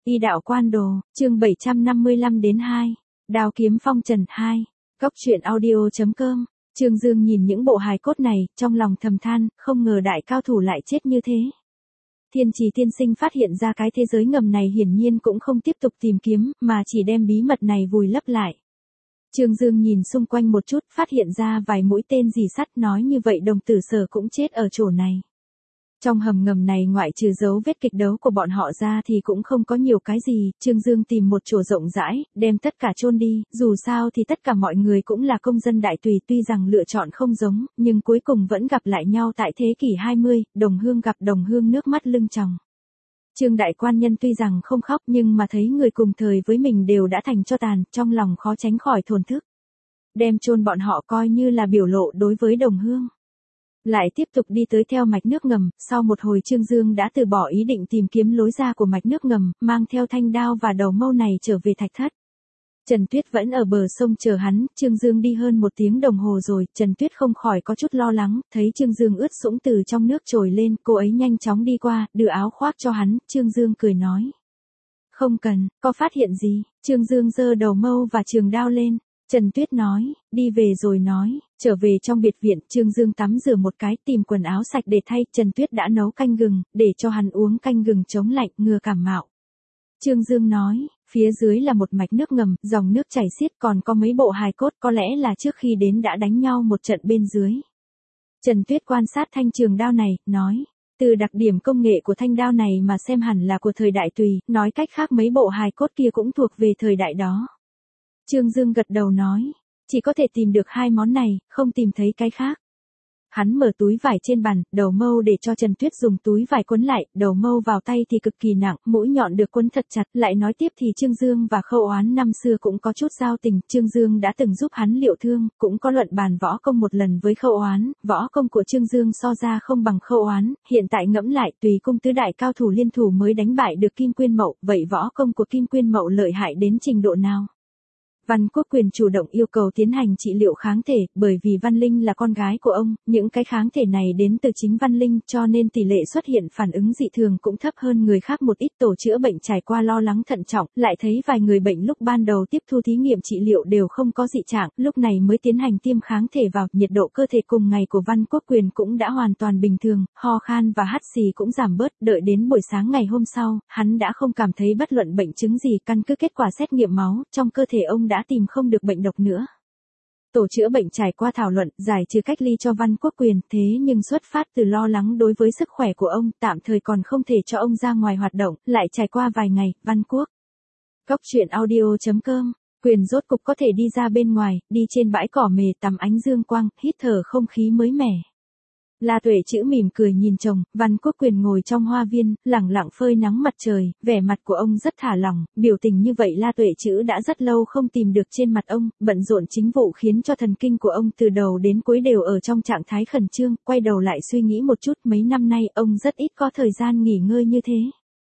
Y đạo quan đồ, chương 755 đến 2. Đao kiếm phong trần 2. Góc truyện audio.com. Trương Dương nhìn những bộ hài cốt này, trong lòng thầm than, không ngờ đại cao thủ lại chết như thế. Thiên Trì tiên sinh phát hiện ra cái thế giới ngầm này hiển nhiên cũng không tiếp tục tìm kiếm, mà chỉ đem bí mật này vùi lấp lại. Trương Dương nhìn xung quanh một chút, phát hiện ra vài mũi tên rì sắt, nói như vậy Đồng Tử Sở cũng chết ở chỗ này. Trong hầm ngầm này ngoại trừ dấu vết kịch đấu của bọn họ ra thì cũng không có nhiều cái gì, Trương Dương tìm một chỗ rộng rãi, đem tất cả chôn đi, dù sao thì tất cả mọi người cũng là công dân đại tùy, tuy rằng lựa chọn không giống, nhưng cuối cùng vẫn gặp lại nhau tại thế kỷ 20, đồng hương gặp đồng hương, nước mắt lưng tròng. Trương đại quan nhân tuy rằng không khóc nhưng mà thấy người cùng thời với mình đều đã thành tro tàn, trong lòng khó tránh khỏi thổn thức. Đem chôn bọn họ coi như là biểu lộ đối với đồng hương. Lại tiếp tục đi tới theo mạch nước ngầm, sau một hồi Trương Dương đã từ bỏ ý định tìm kiếm lối ra của mạch nước ngầm, mang theo thanh đao và đầu mâu này trở về thạch thất. Trần Tuyết vẫn ở bờ sông chờ hắn, Trương Dương đi hơn 1 tiếng đồng hồ rồi, Trần Tuyết không khỏi có chút lo lắng, thấy Trương Dương ướt sũng từ trong nước trồi lên, cô ấy nhanh chóng đi qua, đưa áo khoác cho hắn, Trương Dương cười nói. Không cần, có phát hiện gì? Trương Dương giơ đầu mâu và trường đao lên. Trần Tuyết nói, đi về rồi nói, trở về trong biệt viện, Trương Dương tắm rửa một cái, tìm quần áo sạch để thay, Trần Tuyết đã nấu canh gừng, để cho hắn uống canh gừng chống lạnh, ngừa cảm mạo. Trương Dương nói, phía dưới là một mạch nước ngầm, dòng nước chảy xiết, còn có mấy bộ hài cốt, có lẽ là trước khi đến đã đánh nhau một trận bên dưới. Trần Tuyết quan sát thanh trường đao này, nói, từ đặc điểm công nghệ của thanh đao này mà xem hẳn là của thời đại tùy, nói cách khác mấy bộ hài cốt kia cũng thuộc về thời đại đó. Trương Dương gật đầu nói, chỉ có thể tìm được 2 món này, không tìm thấy cái khác. Hắn mở túi vải trên bàn, đầu mâu để cho Trần Tuyết dùng túi vải quấn lại, đầu mâu vào tay thì cực kỳ nặng, mũi nhọn được quấn thật chặt, lại nói tiếp thì Trương Dương và Khâu Oán năm xưa cũng có chút giao tình, Trương Dương đã từng giúp hắn liệu thương, cũng có luận bàn võ công một lần với Khâu Oán, võ công của Trương Dương so ra không bằng Khâu Oán, hiện tại ngẫm lại Tùy cung tứ đại cao thủ liên thủ mới đánh bại được Kim Quyên Mậu, vậy võ công của Kim Quyên Mậu lợi hại đến trình độ nào? Văn Quốc Quyền chủ động yêu cầu tiến hành trị liệu kháng thể, bởi vì Văn Linh là con gái của ông, những cái kháng thể này đến từ chính Văn Linh, cho nên tỷ lệ xuất hiện phản ứng dị thường cũng thấp hơn người khác một ít. Tổ chữa bệnh trải qua lo lắng thận trọng, lại thấy vài người bệnh lúc ban đầu tiếp thu thí nghiệm trị liệu đều không có dị trạng, lúc này mới tiến hành tiêm kháng thể vào, nhiệt độ cơ thể cùng ngày của Văn Quốc Quyền cũng đã hoàn toàn bình thường, ho khan và hắt xì cũng giảm bớt, đợi đến buổi sáng ngày hôm sau, hắn đã không cảm thấy bất luận bệnh chứng gì, căn cứ kết quả xét nghiệm máu, trong cơ thể ông đã tìm không được bệnh độc nữa. Tổ chữa bệnh trải qua thảo luận, giải trừ cách ly cho Văn Quốc Quyền, thế nhưng xuất phát từ lo lắng đối với sức khỏe của ông, tạm thời còn không thể cho ông ra ngoài hoạt động, lại trải qua vài ngày, Văn Quốc. Góc truyện audio.com, Quyền rốt cục có thể đi ra bên ngoài, đi trên bãi cỏ mề tắm ánh dương quang, hít thở không khí mới mẻ. La Tuệ Trữ mỉm cười nhìn chồng, Văn Quốc Quyền ngồi trong hoa viên, lẳng lặng phơi nắng mặt trời, vẻ mặt của ông rất thả lỏng, biểu tình như vậy La Tuệ Trữ đã rất lâu không tìm được trên mặt ông, bận rộn chính vụ khiến cho thần kinh của ông từ đầu đến cuối đều ở trong trạng thái khẩn trương, quay đầu lại suy nghĩ một chút, mấy năm nay ông rất ít có thời gian nghỉ ngơi như thế.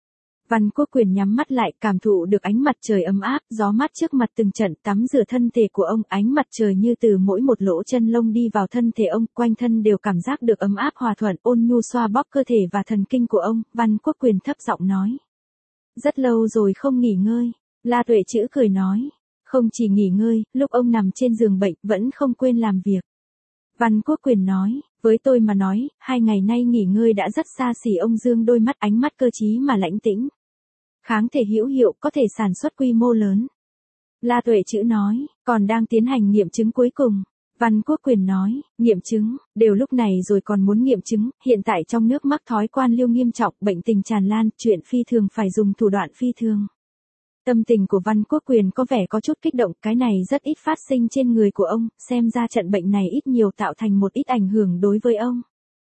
Văn Quốc Quyền nhắm mắt lại, cảm thụ được ánh mặt trời ấm áp, gió mát trước mặt từng trận, tắm rửa thân thể của ông, ánh mặt trời như từ mỗi một lỗ chân lông đi vào thân thể ông, quanh thân đều cảm giác được ấm áp hòa thuận, ôn nhu xoa bóp cơ thể và thần kinh của ông. Văn Quốc Quyền thấp giọng nói, rất lâu rồi không nghỉ ngơi. La Tuệ Trữ cười nói, không chỉ nghỉ ngơi, lúc ông nằm trên giường bệnh, vẫn không quên làm việc. Văn Quốc Quyền nói, với tôi mà nói, 2 ngày nay nghỉ ngơi đã rất xa xỉ. Ông dương đôi mắt, ánh mắt cơ trí mà lãnh tĩnh. Kháng thể hữu hiệu, có thể sản xuất quy mô lớn. La Tuệ Trữ nói, còn đang tiến hành nghiệm chứng cuối cùng. Văn Quốc Quyền nói, nghiệm chứng, đều lúc này rồi còn muốn nghiệm chứng, hiện tại trong nước mắc thói quan liêu nghiêm trọng, bệnh tình tràn lan, chuyện phi thường phải dùng thủ đoạn phi thường. Tâm tình của Văn Quốc Quyền có vẻ có chút kích động, cái này rất ít phát sinh trên người của ông, xem ra trận bệnh này ít nhiều tạo thành một ít ảnh hưởng đối với ông.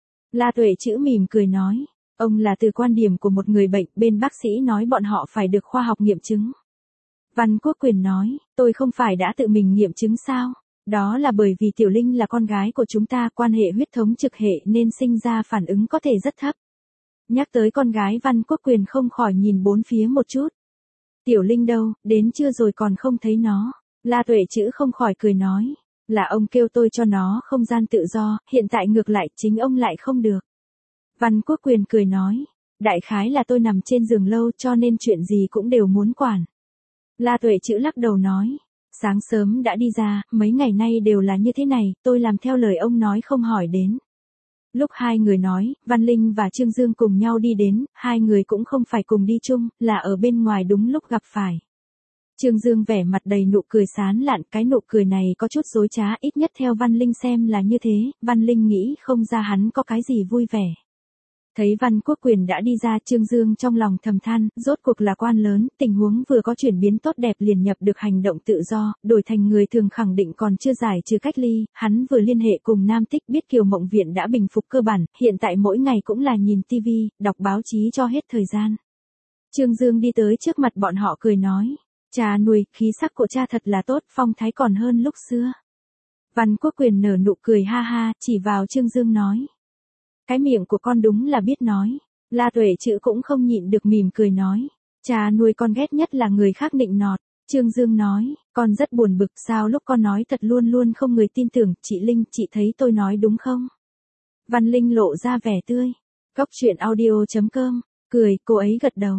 La Tuệ Trữ mỉm cười nói, ông là từ quan điểm của một người bệnh, bên bác sĩ nói bọn họ phải được khoa học nghiệm chứng. Văn Quốc Quyền nói, tôi không phải đã tự mình nghiệm chứng sao? Đó là bởi vì Tiểu Linh là con gái của chúng ta, quan hệ huyết thống trực hệ nên sinh ra phản ứng có thể rất thấp. Nhắc tới con gái, Văn Quốc Quyền không khỏi nhìn bốn phía một chút. Tiểu Linh đâu, đến chưa rồi còn không thấy nó. La Tuệ Trữ không khỏi cười nói, là ông kêu tôi cho nó không gian tự do, hiện tại ngược lại chính ông lại không được. Văn Quốc Quyền cười nói, Đại khái là tôi nằm trên giường lâu cho nên chuyện gì cũng đều muốn quản. La Tuệ Trữ lắc đầu nói. Sáng sớm đã đi ra, mấy ngày nay đều là như thế này, tôi làm theo lời ông nói không hỏi đến. Lúc hai người nói, Văn Linh và Trương Dương cùng nhau đi đến, hai người cũng không phải cùng đi chung, là ở bên ngoài đúng lúc gặp phải. Trương Dương vẻ mặt đầy nụ cười sán lạn, cái nụ cười này có chút dối trá, ít nhất theo Văn Linh xem là như thế, Văn Linh nghĩ không ra hắn có cái gì vui vẻ. Thấy Văn Quốc Quyền đã đi ra, Trương Dương trong lòng thầm than, rốt cuộc là quan lớn, tình huống vừa có chuyển biến tốt đẹp liền nhập được hành động tự do, đổi thành người thường khẳng định còn chưa giải trừ cách ly, hắn vừa liên hệ cùng Nam Tích biết Kiều Mộng Viện đã bình phục cơ bản, hiện tại mỗi ngày cũng là nhìn tivi, đọc báo chí cho hết thời gian. Trương Dương đi tới trước mặt bọn họ cười nói, cha nuôi, khí sắc của cha thật là tốt, phong thái còn hơn lúc xưa. Văn Quốc Quyền nở nụ cười ha ha, chỉ vào Trương Dương nói. Cái miệng của con đúng là biết nói. La Tuệ Trữ cũng không nhịn được mỉm cười nói. Cha nuôi con ghét nhất là người khác nịnh nọt. Trương Dương nói, con rất buồn bực sao lúc con nói thật luôn luôn không người tin tưởng. Chị Linh, chị thấy tôi nói đúng không? Văn Linh lộ ra vẻ tươi. Cóc truyện audio.com, cười, cô ấy gật đầu.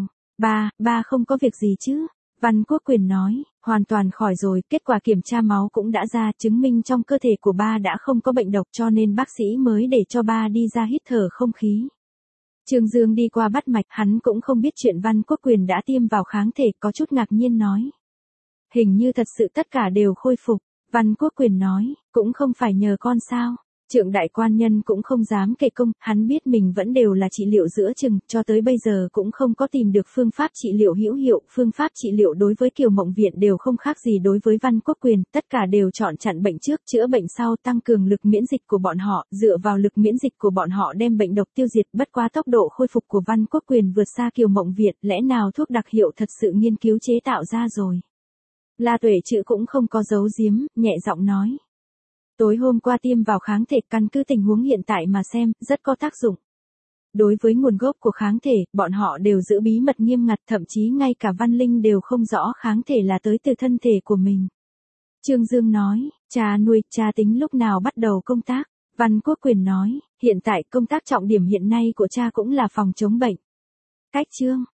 Ba không có việc gì chứ? Văn Quốc Quyền nói, hoàn toàn khỏi rồi, kết quả kiểm tra máu cũng đã ra, chứng minh trong cơ thể của ba đã không có bệnh độc cho nên bác sĩ mới để cho ba đi ra hít thở không khí. Trương Dương đi qua bắt mạch, hắn cũng không biết chuyện Văn Quốc Quyền đã tiêm vào kháng thể, có chút ngạc nhiên nói. Hình như thật sự tất cả đều khôi phục, Văn Quốc Quyền nói, cũng không phải nhờ con sao. Trượng đại quan nhân cũng không dám kể công, hắn biết mình vẫn đều là trị liệu giữa chừng, cho tới bây giờ cũng không có tìm được phương pháp trị liệu hữu hiệu, phương pháp trị liệu đối với Kiều Mộng Viện đều không khác gì đối với Văn Quốc Quyền, tất cả đều chọn chặn bệnh trước, chữa bệnh sau, tăng cường lực miễn dịch của bọn họ, dựa vào lực miễn dịch của bọn họ đem bệnh độc tiêu diệt, bất quá tốc độ khôi phục của Văn Quốc Quyền vượt xa Kiều Mộng Viện, lẽ nào thuốc đặc hiệu thật sự nghiên cứu chế tạo ra rồi. La Tuệ Trữ cũng không có giấu giếm, nhẹ giọng nói. Tối hôm qua tiêm vào kháng thể, căn cứ tình huống hiện tại mà xem, rất có tác dụng. Đối với nguồn gốc của kháng thể, bọn họ đều giữ bí mật nghiêm ngặt, thậm chí ngay cả Văn Linh đều không rõ kháng thể là tới từ thân thể của mình. Trương Dương nói, cha nuôi, cha tính lúc nào bắt đầu công tác? Văn Quốc Quyền nói, hiện tại công tác trọng điểm hiện nay của cha cũng là phòng chống bệnh. Cách chương